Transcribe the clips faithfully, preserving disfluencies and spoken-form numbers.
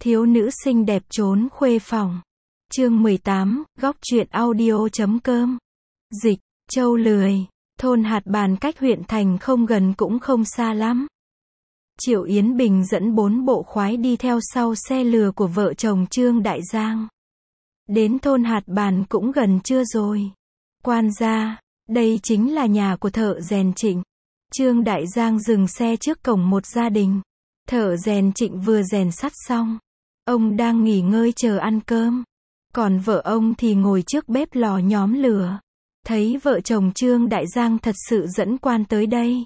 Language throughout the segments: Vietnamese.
Thiếu nữ xinh đẹp trốn khuê phòng. Chương mười tám, góc truyện audio chấm com. Dịch, Châu Lười. Thôn Hạt Bàn cách huyện thành không gần cũng không xa lắm. Triệu Yến Bình dẫn bốn bộ khoái đi theo sau xe lừa của vợ chồng Trương Đại Giang. Đến thôn Hạt Bàn cũng gần trưa rồi. Quan gia, đây chính là nhà của thợ rèn Trịnh. Trương Đại Giang dừng xe trước cổng một gia đình. Thợ rèn Trịnh vừa rèn sắt xong. Ông đang nghỉ ngơi chờ ăn cơm. Còn vợ ông thì ngồi trước bếp lò nhóm lửa. Thấy vợ chồng Trương Đại Giang thật sự dẫn quan tới đây.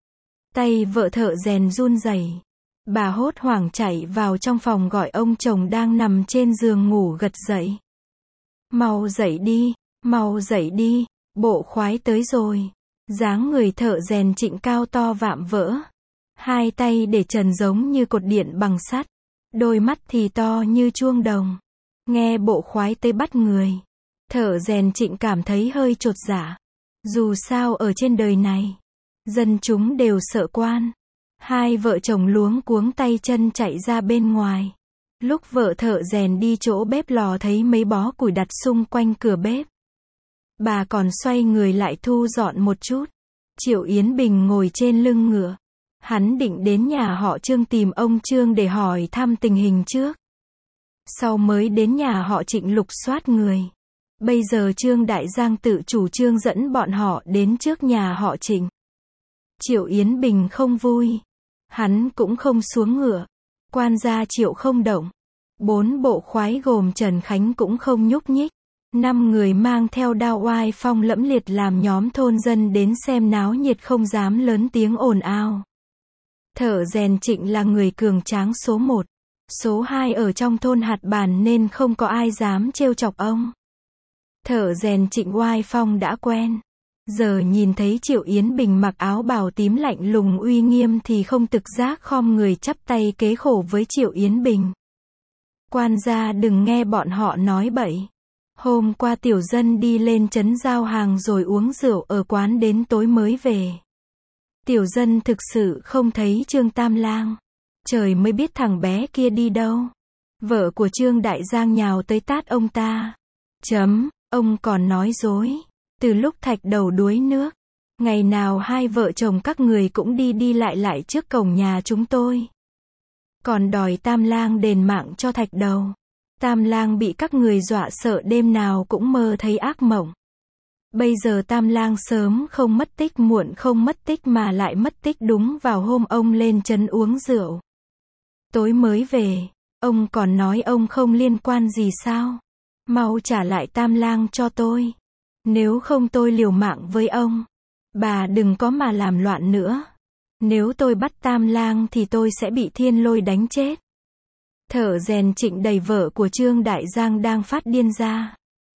Tay vợ thợ rèn run rẩy. Bà hốt hoảng chạy vào trong phòng gọi ông chồng đang nằm trên giường ngủ gật dậy. Mau dậy đi, mau dậy đi, bộ khoái tới rồi. Dáng người thợ rèn Trịnh cao to vạm vỡ. Hai tay để trần giống như cột điện bằng sắt. Đôi mắt thì to như chuông đồng. Nghe bộ khoái tới bắt người. Thợ rèn Trịnh cảm thấy hơi chột dạ. Dù sao ở trên đời này, dân chúng đều sợ quan. Hai vợ chồng luống cuống tay chân chạy ra bên ngoài. Lúc vợ thợ rèn đi chỗ bếp lò thấy mấy bó củi đặt xung quanh cửa bếp. Bà còn xoay người lại thu dọn một chút. Triệu Yến Bình ngồi trên lưng ngựa. Hắn định đến nhà họ Trương tìm ông Trương để hỏi thăm tình hình trước. Sau mới đến nhà họ Trịnh lục soát người. Bây giờ Trương Đại Giang tự chủ trương dẫn bọn họ đến trước nhà họ Trịnh. Triệu Yến Bình không vui. Hắn cũng không xuống ngựa. Quan gia Triệu không động. Bốn bộ khoái gồm Trần Khánh cũng không nhúc nhích. Năm người mang theo đao oai phong lẫm liệt làm nhóm thôn dân đến xem náo nhiệt không dám lớn tiếng ồn ào. Thợ rèn Trịnh là người cường tráng số một. Số hai ở trong thôn Hạt Bàn nên không có ai dám trêu chọc ông. Thợ rèn Trịnh oai phong đã quen. Giờ nhìn thấy Triệu Yến Bình mặc áo bào tím lạnh lùng uy nghiêm thì không tự giác khom người chắp tay kế khổ với Triệu Yến Bình. Quan gia đừng nghe bọn họ nói bậy. Hôm qua tiểu dân đi lên trấn giao hàng rồi uống rượu ở quán đến tối mới về. Tiểu dân thực sự không thấy Trương Tam Lang. Trời mới biết thằng bé kia đi đâu. Vợ của Trương Đại Giang nhào tới tát ông ta. Chấm, ông còn nói dối. Từ lúc Thạch Đầu đuối nước, ngày nào hai vợ chồng các người cũng đi đi lại lại trước cổng nhà chúng tôi. Còn đòi Tam Lang đền mạng cho Thạch Đầu. Tam Lang bị các người dọa sợ đêm nào cũng mơ thấy ác mộng. Bây giờ Tam Lang sớm không mất tích muộn không mất tích mà lại mất tích đúng vào hôm ông lên trấn uống rượu. Tối mới về, ông còn nói ông không liên quan gì sao? Mau trả lại Tam Lang cho tôi. Nếu không tôi liều mạng với ông. Bà đừng có mà làm loạn nữa. Nếu tôi bắt Tam Lang thì tôi sẽ bị thiên lôi đánh chết. Thợ rèn Trịnh đẩy vợ của Trương Đại Giang đang phát điên ra.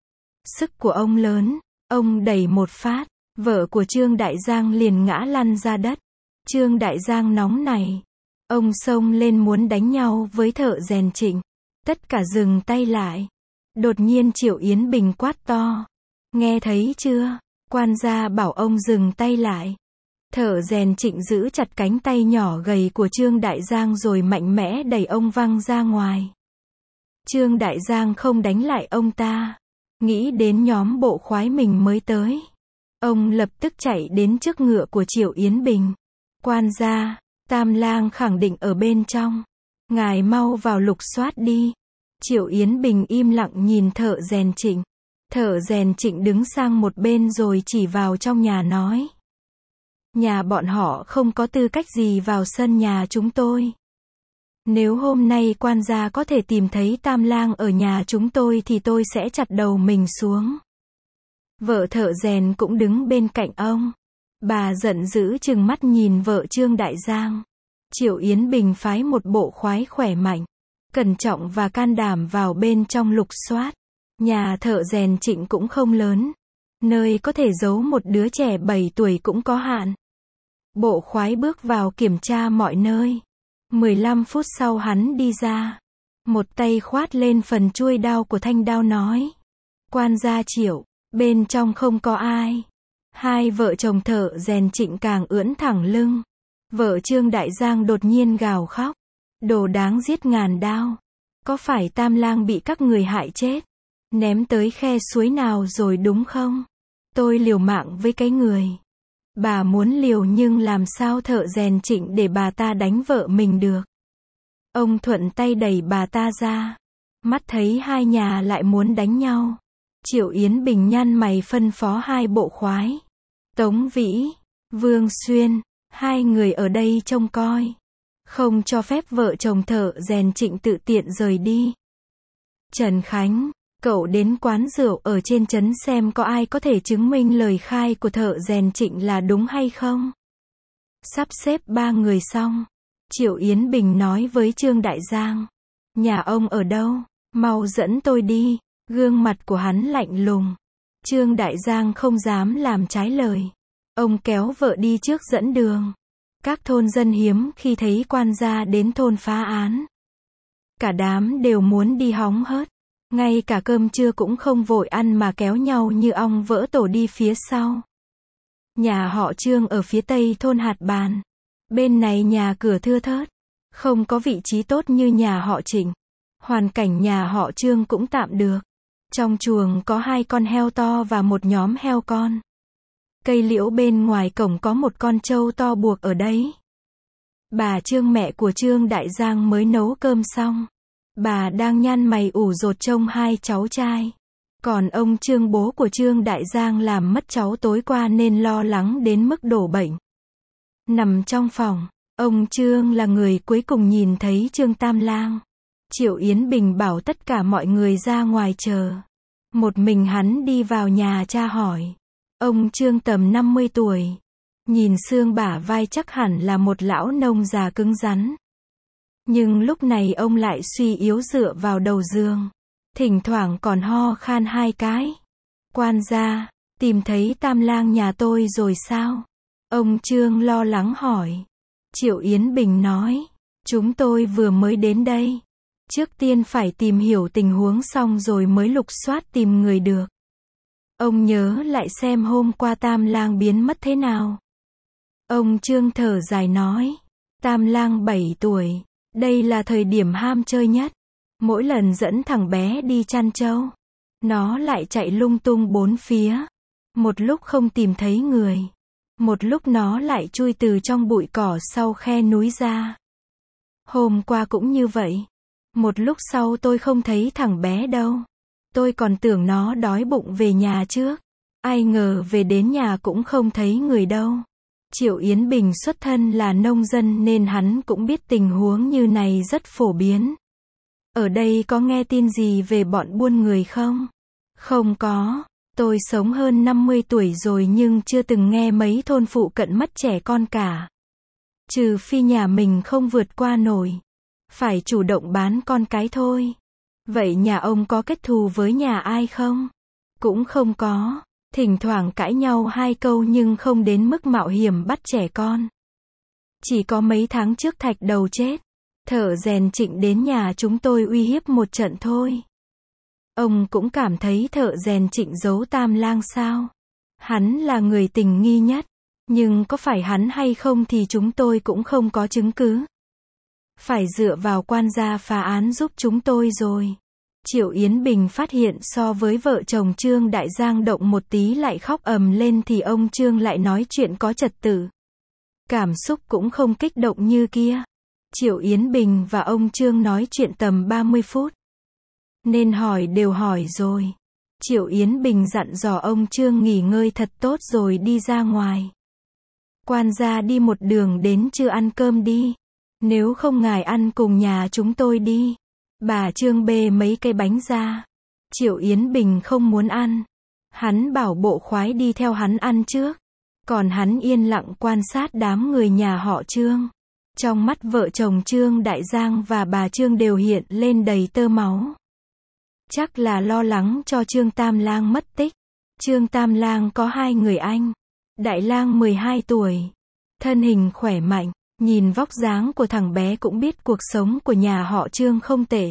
Sức của ông lớn. Ông đẩy một phát, vợ của Trương Đại Giang liền ngã lăn ra đất. Trương Đại Giang nóng này. Ông xông lên muốn đánh nhau với thợ rèn Trịnh. Tất cả dừng tay lại. Đột nhiên Triệu Yến Bình quát to. Nghe thấy chưa? Quan gia bảo ông dừng tay lại. Thợ rèn Trịnh giữ chặt cánh tay nhỏ gầy của Trương Đại Giang rồi mạnh mẽ đẩy ông văng ra ngoài. Trương Đại Giang không đánh lại ông ta. Nghĩ đến nhóm bộ khoái mình mới tới. Ông lập tức chạy đến trước ngựa của Triệu Yến Bình. Quan gia, Tam Lang khẳng định ở bên trong. Ngài mau vào lục soát đi. Triệu Yến Bình im lặng nhìn thợ rèn Trịnh. Thợ rèn Trịnh đứng sang một bên rồi chỉ vào trong nhà nói. Nhà bọn họ không có tư cách gì vào sân nhà chúng tôi. Nếu hôm nay quan gia có thể tìm thấy Tam Lang ở nhà chúng tôi thì tôi sẽ chặt đầu mình xuống. Vợ thợ rèn cũng đứng bên cạnh ông. Bà giận dữ trừng mắt nhìn vợ Trương Đại Giang. Triệu Yến Bình phái một bộ khoái khỏe mạnh, cẩn trọng và can đảm vào bên trong lục soát. Nhà thợ rèn Trịnh cũng không lớn. Nơi có thể giấu một đứa trẻ bảy tuổi cũng có hạn. Bộ khoái bước vào kiểm tra mọi nơi. mười lăm phút sau hắn đi ra. Một tay khoát lên phần chuôi đao của thanh đao nói. Quan gia Triệu, bên trong không có ai. Hai vợ chồng thợ rèn Trịnh càng ưỡn thẳng lưng. Vợ Trương Đại Giang đột nhiên gào khóc. Đồ đáng giết ngàn đao. Có phải Tam Lang bị các người hại chết, ném tới khe suối nào rồi đúng không? Tôi liều mạng với cái người. Bà muốn liều nhưng làm sao Thợ rèn Trịnh để bà ta đánh vợ mình được. Ông thuận tay đẩy bà ta ra. Mắt thấy hai nhà lại muốn đánh nhau. Triệu Yến Bình nhăn mày phân phó hai bộ khoái. Tống Vĩ, Vương Xuyên, hai người ở đây trông coi. Không cho phép vợ chồng Thợ rèn Trịnh tự tiện rời đi. Trần Khánh, cậu đến quán rượu ở trên trấn xem có ai có thể chứng minh lời khai của Thợ rèn Trịnh là đúng hay không. Sắp xếp ba người xong, Triệu Yến Bình nói với Trương Đại Giang. Nhà ông ở đâu? Mau dẫn tôi đi. Gương mặt của hắn lạnh lùng. Trương Đại Giang không dám làm trái lời. Ông kéo vợ đi trước dẫn đường. Các thôn dân hiếm khi thấy quan gia đến thôn phá án. Cả đám đều muốn đi hóng hớt. Ngay cả cơm trưa cũng không vội ăn mà kéo nhau như ong vỡ tổ đi phía sau. Nhà họ Trương ở phía tây thôn Hạt Bàn. Bên này nhà cửa thưa thớt. Không có vị trí tốt như nhà họ Trịnh. Hoàn cảnh nhà họ Trương cũng tạm được. Trong chuồng có hai con heo to và một nhóm heo con. Cây liễu bên ngoài cổng có một con trâu to buộc ở đấy. Bà Trương mẹ của Trương Đại Giang mới nấu cơm xong. Bà đang nhăn mày ủ rột trông hai cháu trai. Còn ông Trương bố của Trương Đại Giang làm mất cháu tối qua nên lo lắng đến mức đổ bệnh. Nằm trong phòng, ông Trương là người cuối cùng nhìn thấy Trương Tam Lang. Triệu Yến Bình bảo tất cả mọi người ra ngoài chờ. Một mình hắn đi vào nhà tra hỏi. Ông Trương tầm năm mươi tuổi. Nhìn xương bả vai chắc hẳn là một lão nông già cứng rắn. Nhưng lúc này ông lại suy yếu dựa vào đầu giường. Thỉnh thoảng còn ho khan hai cái. Quan gia, tìm thấy Tam Lang nhà tôi rồi sao? Ông Trương lo lắng hỏi. Triệu Yến Bình nói. Chúng tôi vừa mới đến đây. Trước tiên phải tìm hiểu tình huống xong rồi mới lục soát tìm người được. Ông nhớ lại xem hôm qua Tam Lang biến mất thế nào. Ông Trương thở dài nói. Tam Lang bảy tuổi. Đây là thời điểm ham chơi nhất. Mỗi lần dẫn thằng bé đi chăn trâu, nó lại chạy lung tung bốn phía. Một lúc không tìm thấy người. Một lúc nó lại chui từ trong bụi cỏ sau khe núi ra. Hôm qua cũng như vậy. Một lúc sau tôi không thấy thằng bé đâu. Tôi còn tưởng nó đói bụng về nhà trước. Ai ngờ về đến nhà cũng không thấy người đâu. Triệu Yến Bình xuất thân là nông dân nên hắn cũng biết tình huống như này rất phổ biến. Ở đây có nghe tin gì về bọn buôn người không? Không có. Tôi sống hơn năm mươi tuổi rồi nhưng chưa từng nghe mấy thôn phụ cận mất trẻ con cả. Trừ phi nhà mình không vượt qua nổi. Phải chủ động bán con cái thôi. Vậy nhà ông có kết thù với nhà ai không? Cũng không có. Thỉnh thoảng cãi nhau hai câu nhưng không đến mức mạo hiểm bắt trẻ con. Chỉ có mấy tháng trước Thạch Đầu chết. Thợ rèn Trịnh đến nhà chúng tôi uy hiếp một trận thôi. Ông cũng cảm thấy Thợ rèn Trịnh giấu Tam Lang sao? Hắn là người tình nghi nhất. Nhưng có phải hắn hay không thì chúng tôi cũng không có chứng cứ. Phải dựa vào quan gia phá án giúp chúng tôi rồi. Triệu Yến Bình phát hiện so với vợ chồng Trương Đại Giang động một tí lại khóc ầm lên thì ông Trương lại nói chuyện có trật tự. Cảm xúc cũng không kích động như kia. Triệu Yến Bình và ông Trương nói chuyện tầm ba mươi phút. Nên hỏi đều hỏi rồi. Triệu Yến Bình dặn dò ông Trương nghỉ ngơi thật tốt rồi đi ra ngoài. Quan gia đi một đường đến chưa ăn cơm đi. Nếu không ngài ăn cùng nhà chúng tôi đi. Bà Trương bê mấy cái bánh ra. Triệu Yến Bình không muốn ăn. Hắn bảo bộ khoái đi theo hắn ăn trước. Còn hắn yên lặng quan sát đám người nhà họ Trương. Trong mắt vợ chồng Trương Đại Giang và bà Trương đều hiện lên đầy tơ máu. Chắc là lo lắng cho Trương Tam Lang mất tích. Trương Tam Lang có hai người anh. Đại Lang mười hai tuổi. Thân hình khỏe mạnh. Nhìn vóc dáng của thằng bé cũng biết cuộc sống của nhà họ Trương không tệ.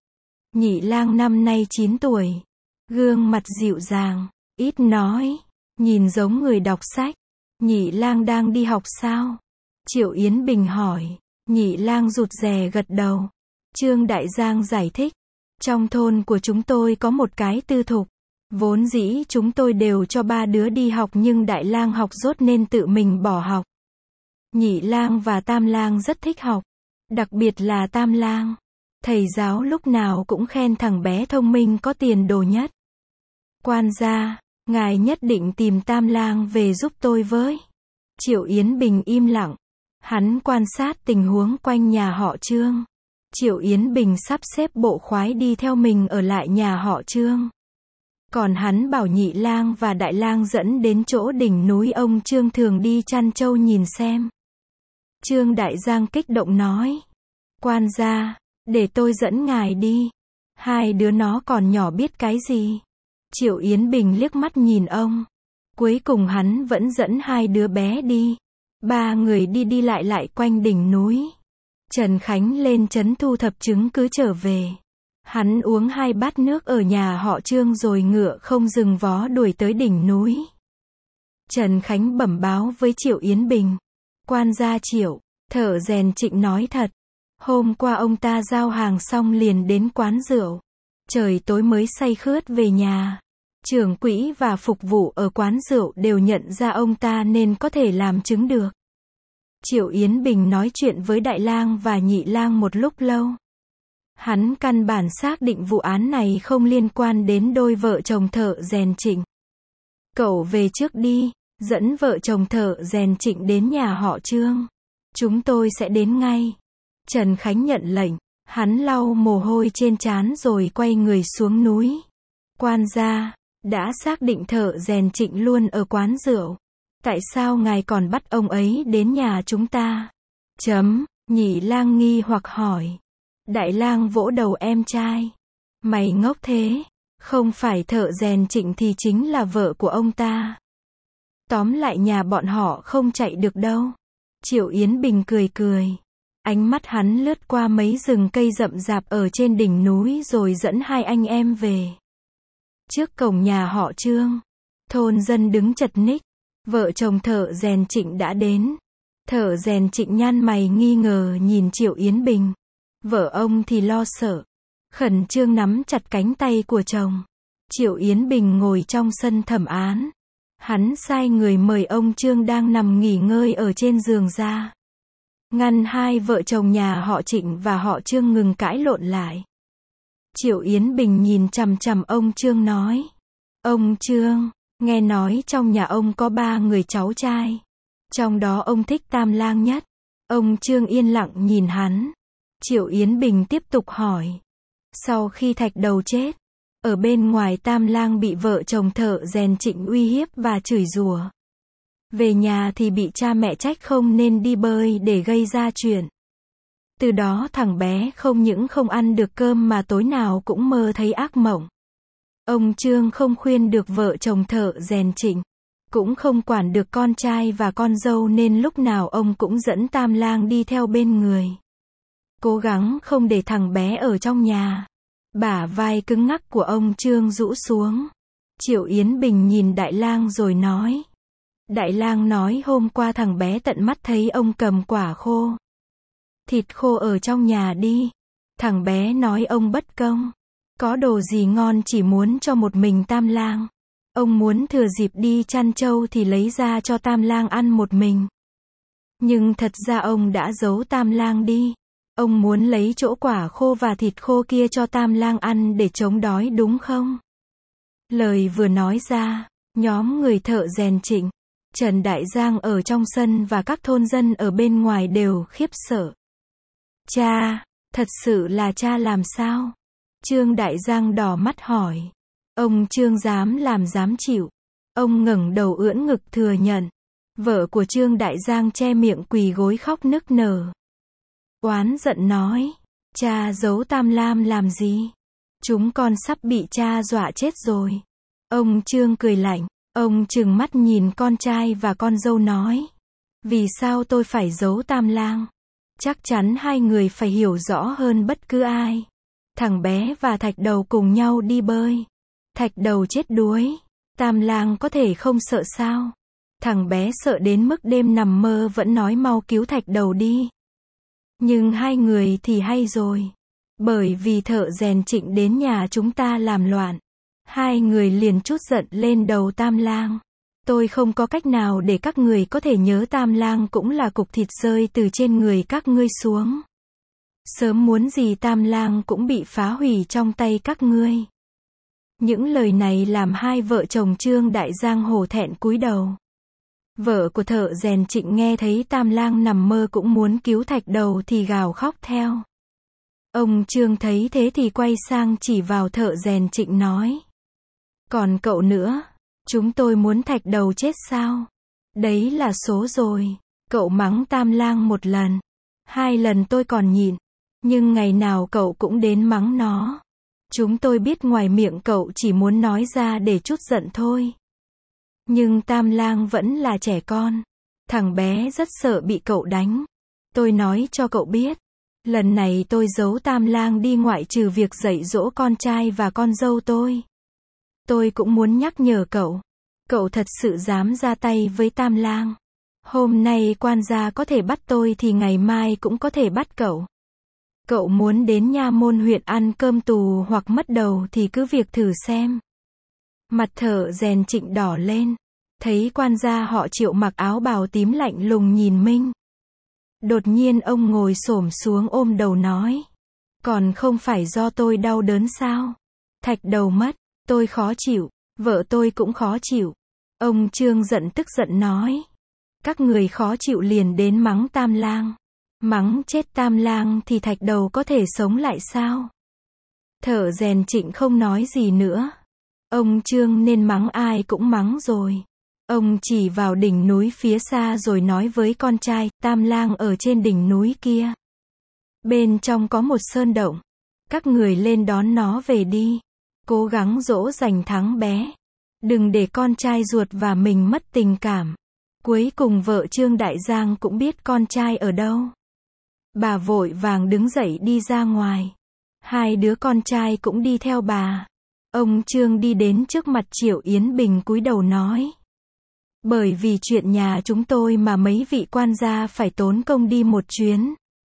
Nhị Lang năm nay chín tuổi. Gương mặt dịu dàng, ít nói. Nhìn giống người đọc sách. Nhị Lang đang đi học sao? Triệu Yến Bình hỏi. Nhị Lang rụt rè gật đầu. Trương Đại Giang giải thích. Trong thôn của chúng tôi có một cái tư thục. Vốn dĩ chúng tôi đều cho ba đứa đi học nhưng Đại Lang học dốt nên tự mình bỏ học. Nhị Lang và Tam Lang rất thích học. Đặc biệt là Tam Lang. Thầy giáo lúc nào cũng khen thằng bé thông minh có tiền đồ nhất. Quan gia, ngài nhất định tìm Tam Lang về giúp tôi với. Triệu Yến Bình im lặng. Hắn quan sát tình huống quanh nhà họ Trương. Triệu Yến Bình sắp xếp bộ khoái đi theo mình ở lại nhà họ Trương. Còn hắn bảo Nhị Lang và Đại Lang dẫn đến chỗ đỉnh núi ông Trương thường đi chăn trâu nhìn xem. Trương Đại Giang kích động nói. Quan gia, để tôi dẫn ngài đi. Hai đứa nó còn nhỏ biết cái gì. Triệu Yến Bình liếc mắt nhìn ông. Cuối cùng hắn vẫn dẫn hai đứa bé đi. Ba người đi đi lại lại quanh đỉnh núi. Trần Khánh lên trấn thu thập chứng cứ trở về. Hắn uống hai bát nước ở nhà họ Trương rồi ngựa không dừng vó đuổi tới đỉnh núi. Trần Khánh bẩm báo với Triệu Yến Bình. Quan gia Triệu, thợ rèn Trịnh nói thật. Hôm qua ông ta giao hàng xong liền đến quán rượu. Trời tối mới say khướt về nhà. Trưởng quỹ và phục vụ ở quán rượu đều nhận ra ông ta nên có thể làm chứng được. Triệu Yến Bình nói chuyện với Đại Lang và Nhị Lang một lúc lâu. Hắn căn bản xác định vụ án này không liên quan đến đôi vợ chồng thợ rèn Trịnh. Cậu về trước đi, dẫn vợ chồng thợ rèn Trịnh đến nhà họ Trương. Chúng tôi sẽ đến ngay. Trần Khánh nhận lệnh, hắn lau mồ hôi trên trán rồi quay người xuống núi. Quan gia, đã xác định thợ rèn Trịnh luôn ở quán rượu. Tại sao ngài còn bắt ông ấy đến nhà chúng ta? Chấm, Nhị Lang nghi hoặc hỏi. Đại Lang vỗ đầu em trai. Mày ngốc thế, không phải thợ rèn Trịnh thì chính là vợ của ông ta. Tóm lại nhà bọn họ không chạy được đâu. Triệu Yến Bình cười cười. Ánh mắt hắn lướt qua mấy rừng cây rậm rạp ở trên đỉnh núi rồi dẫn hai anh em về. Trước cổng nhà họ Trương, thôn dân đứng chật ních. Vợ chồng thợ rèn Trịnh đã đến. Thợ rèn Trịnh nhăn mày nghi ngờ nhìn Triệu Yến Bình. Vợ ông thì lo sợ. Khẩn trương nắm chặt cánh tay của chồng. Triệu Yến Bình ngồi trong sân thẩm án. Hắn sai người mời ông Trương đang nằm nghỉ ngơi ở trên giường ra. Ngăn hai vợ chồng nhà họ Trịnh và họ Trương ngừng cãi lộn lại. Triệu Yến Bình nhìn chằm chằm ông Trương nói. Ông Trương, nghe nói trong nhà ông có ba người cháu trai. Trong đó ông thích Tam Lang nhất. Ông Trương yên lặng nhìn hắn. Triệu Yến Bình tiếp tục hỏi. Sau khi Thạch Đầu chết, ở bên ngoài Tam Lang bị vợ chồng thợ rèn Trịnh uy hiếp và chửi rủa. Về nhà thì bị cha mẹ trách không nên đi bơi để gây ra chuyện. Từ đó thằng bé không những không ăn được cơm mà tối nào cũng mơ thấy ác mộng. Ông Trương không khuyên được vợ chồng thợ rèn Trịnh, cũng không quản được con trai và con dâu nên lúc nào ông cũng dẫn Tam Lang đi theo bên người. Cố gắng không để thằng bé ở trong nhà. Bả vai cứng ngắc của ông Trương rũ xuống. Triệu Yến Bình nhìn Đại Lang rồi nói. Đại Lang nói hôm qua thằng bé tận mắt thấy ông cầm quả khô. Thịt khô ở trong nhà đi. Thằng bé nói ông bất công. Có đồ gì ngon chỉ muốn cho một mình Tam Lang. Ông muốn thừa dịp đi chăn trâu thì lấy ra cho Tam Lang ăn một mình. Nhưng thật ra ông đã giấu Tam Lang đi. Ông muốn lấy chỗ quả khô và thịt khô kia cho Tam Lang ăn để chống đói đúng không? Lời vừa nói ra, nhóm người thợ rèn Trịnh, Trần Đại Giang ở trong sân và các thôn dân ở bên ngoài đều khiếp sợ. Cha, thật sự là cha làm sao? Trương Đại Giang đỏ mắt hỏi. Ông Trương dám làm dám chịu. Ông ngẩng đầu ưỡn ngực thừa nhận. Vợ của Trương Đại Giang che miệng quỳ gối khóc nức nở. Oán giận nói. Cha giấu Tam Lam làm gì? Chúng con sắp bị cha dọa chết rồi. Ông Trương cười lạnh. Ông trừng mắt nhìn con trai và con dâu nói. Vì sao tôi phải giấu Tam Lang? Chắc chắn hai người phải hiểu rõ hơn bất cứ ai. Thằng bé và Thạch Đầu cùng nhau đi bơi. Thạch Đầu chết đuối. Tam Lang có thể không sợ sao? Thằng bé sợ đến mức đêm nằm mơ vẫn nói mau cứu Thạch Đầu đi. Nhưng hai người thì hay rồi. Bởi vì thợ rèn Trịnh đến nhà chúng ta làm loạn. Hai người liền trút giận lên đầu Tam Lang. Tôi không có cách nào để các người có thể nhớ Tam Lang cũng là cục thịt rơi từ trên người các ngươi xuống. Sớm muốn gì Tam Lang cũng bị phá hủy trong tay các ngươi. Những lời này làm hai vợ chồng Trương Đại Giang hổ thẹn cúi đầu. Vợ của thợ rèn Trịnh nghe thấy Tam Lang nằm mơ cũng muốn cứu Thạch Đầu thì gào khóc theo. Ông Trương thấy thế thì quay sang chỉ vào thợ rèn Trịnh nói. Còn cậu nữa, chúng tôi muốn Thạch Đầu chết sao? Đấy là số rồi. Cậu mắng Tam Lang một lần. Hai lần tôi còn nhịn. Nhưng ngày nào cậu cũng đến mắng nó. Chúng tôi biết ngoài miệng cậu chỉ muốn nói ra để trút giận thôi. Nhưng Tam Lang vẫn là trẻ con. Thằng bé rất sợ bị cậu đánh. Tôi nói cho cậu biết. Lần này tôi giấu Tam Lang đi ngoại trừ việc dạy dỗ con trai và con dâu tôi. Tôi cũng muốn nhắc nhở cậu. Cậu thật sự dám ra tay với Tam Lang. Hôm nay quan gia có thể bắt tôi thì ngày mai cũng có thể bắt cậu. Cậu muốn đến nha môn huyện ăn cơm tù hoặc mất đầu thì cứ việc thử xem. Mặt thợ rèn Trịnh đỏ lên. Thấy quan gia họ Triệu mặc áo bào tím lạnh lùng nhìn Minh. Đột nhiên ông ngồi xổm xuống ôm đầu nói. Còn không phải do tôi đau đớn sao? Thạch Đầu mất, tôi khó chịu, vợ tôi cũng khó chịu. Ông Trương giận tức giận nói. Các người khó chịu liền đến mắng Tam Lang. Mắng chết Tam Lang thì Thạch Đầu có thể sống lại sao? Thợ rèn Trịnh không nói gì nữa. Ông Trương nên mắng ai cũng mắng rồi. Ông chỉ vào đỉnh núi phía xa rồi nói với con trai, Tam Lang ở trên đỉnh núi kia. Bên trong có một sơn động. Các người lên đón nó về đi. Cố gắng dỗ dành thắng bé. Đừng để con trai ruột và mình mất tình cảm. Cuối cùng vợ Trương Đại Giang cũng biết con trai ở đâu. Bà vội vàng đứng dậy đi ra ngoài. Hai đứa con trai cũng đi theo bà. Ông Trương đi đến trước mặt Triệu Yến Bình cúi đầu nói. Bởi vì chuyện nhà chúng tôi mà mấy vị quan gia phải tốn công đi một chuyến.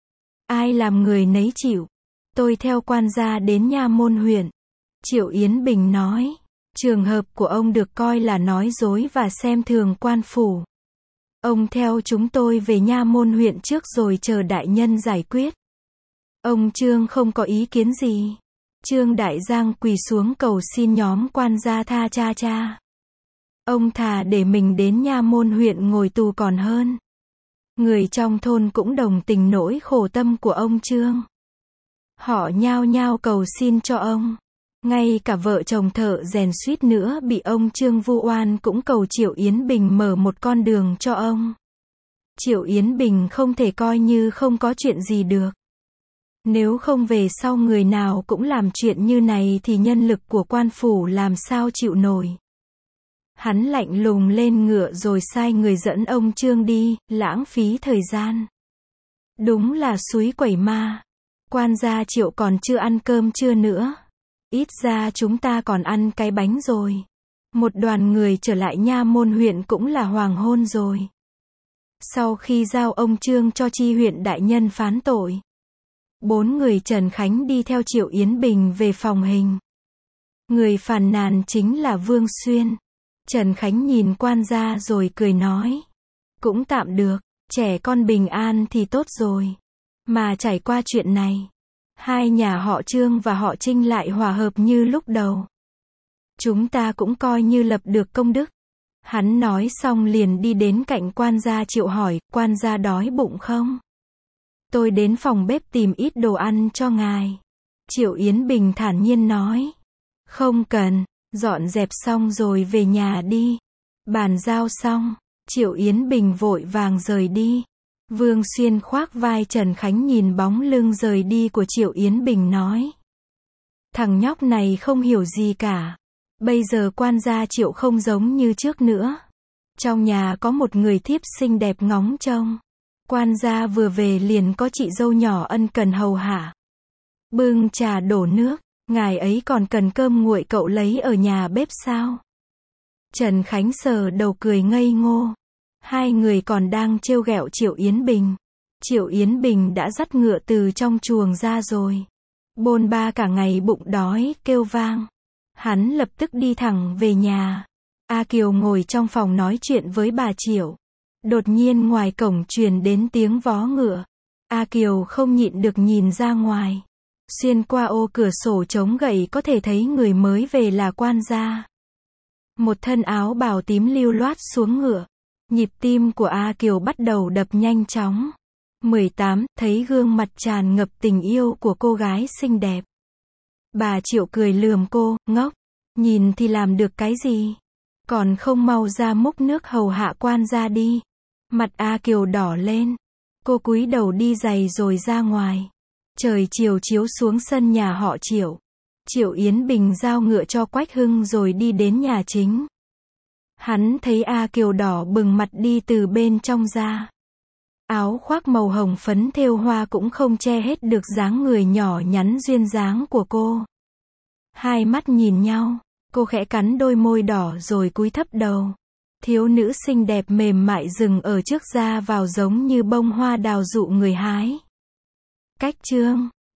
Ai làm người nấy chịu. Tôi theo quan gia đến nha môn huyện. Triệu Yến Bình nói. Trường hợp của ông được coi là nói dối và xem thường quan phủ. Ông theo chúng tôi về nha môn huyện trước rồi chờ đại nhân giải quyết. Ông Trương không có ý kiến gì. Trương Đại Giang quỳ xuống cầu xin nhóm quan gia tha cha cha. Ông thà để mình đến nha môn huyện ngồi tù còn hơn. Người trong thôn cũng đồng tình nỗi khổ tâm của ông Trương. Họ nhao nhao cầu xin cho ông. Ngay cả vợ chồng thợ rèn suýt nữa bị ông Trương vu oan cũng cầu Triệu Yến Bình mở một con đường cho ông. Triệu Yến Bình không thể coi như không có chuyện gì được. Nếu không về sau người nào cũng làm chuyện như này thì nhân lực của quan phủ làm sao chịu nổi. Hắn lạnh lùng lên ngựa rồi sai người dẫn ông Trương đi, lãng phí thời gian. Đúng là suối quẩy ma. Quan gia Triệu còn chưa ăn cơm trưa nữa. Ít ra chúng ta còn ăn cái bánh rồi. Một đoàn người trở lại nha môn huyện cũng là hoàng hôn rồi. Sau khi giao ông Trương cho chi huyện đại nhân phán tội. Bốn người Trần Khánh đi theo Triệu Yến Bình về phòng hình. Người phàn nàn chính là Vương Xuyên. Trần Khánh nhìn quan gia rồi cười nói. Cũng tạm được, trẻ con bình an thì tốt rồi. Mà trải qua chuyện này, hai nhà họ Trương và họ Trinh lại hòa hợp như lúc đầu. Chúng ta cũng coi như lập được công đức. Hắn nói xong liền đi đến cạnh quan gia Triệu hỏi, quan gia đói bụng không? Tôi đến phòng bếp tìm ít đồ ăn cho ngài. Triệu Yến Bình thản nhiên nói. Không cần, dọn dẹp xong rồi về nhà đi. Bàn giao xong, Triệu Yến Bình vội vàng rời đi. Vương Xuyên khoác vai Trần Khánh nhìn bóng lưng rời đi của Triệu Yến Bình nói. Thằng nhóc này không hiểu gì cả. Bây giờ quan gia Triệu không giống như trước nữa. Trong nhà có một người thiếp xinh đẹp ngóng trông. Quan gia vừa về liền có chị dâu nhỏ ân cần hầu hạ. Bưng trà đổ nước, ngài ấy còn cần cơm nguội cậu lấy ở nhà bếp sao? Trần Khánh sờ đầu cười ngây ngô. Hai người còn đang trêu ghẹo Triệu Yến Bình. Triệu Yến Bình đã dắt ngựa từ trong chuồng ra rồi. Bôn ba cả ngày bụng đói, kêu vang. Hắn lập tức đi thẳng về nhà. A Kiều ngồi trong phòng nói chuyện với bà Triệu. Đột nhiên ngoài cổng truyền đến tiếng vó ngựa. A Kiều không nhịn được nhìn ra ngoài. Xuyên qua ô cửa sổ trống gậy có thể thấy người mới về là quan gia. Một thân áo bào tím lưu loát xuống ngựa. Nhịp tim của A Kiều bắt đầu đập nhanh chóng. mười tám, thấy gương mặt tràn ngập tình yêu của cô gái xinh đẹp. Bà Triệu cười lườm cô, ngốc. Nhìn thì làm được cái gì? Còn không mau ra múc nước hầu hạ quan gia đi. Mặt A Kiều đỏ lên. Cô cúi đầu đi giày rồi ra ngoài. Trời chiều chiếu xuống sân nhà họ Triệu. Triệu Yến Bình giao ngựa cho Quách Hưng rồi đi đến nhà chính. Hắn thấy A Kiều đỏ bừng mặt đi từ bên trong ra. Áo khoác màu hồng phấn thêu hoa cũng không che hết được dáng người nhỏ nhắn duyên dáng của cô. Hai mắt nhìn nhau, cô khẽ cắn đôi môi đỏ rồi cúi thấp đầu. Thiếu nữ xinh đẹp mềm mại dừng ở trước ra vào giống như bông hoa đào dụ người hái. Cách chương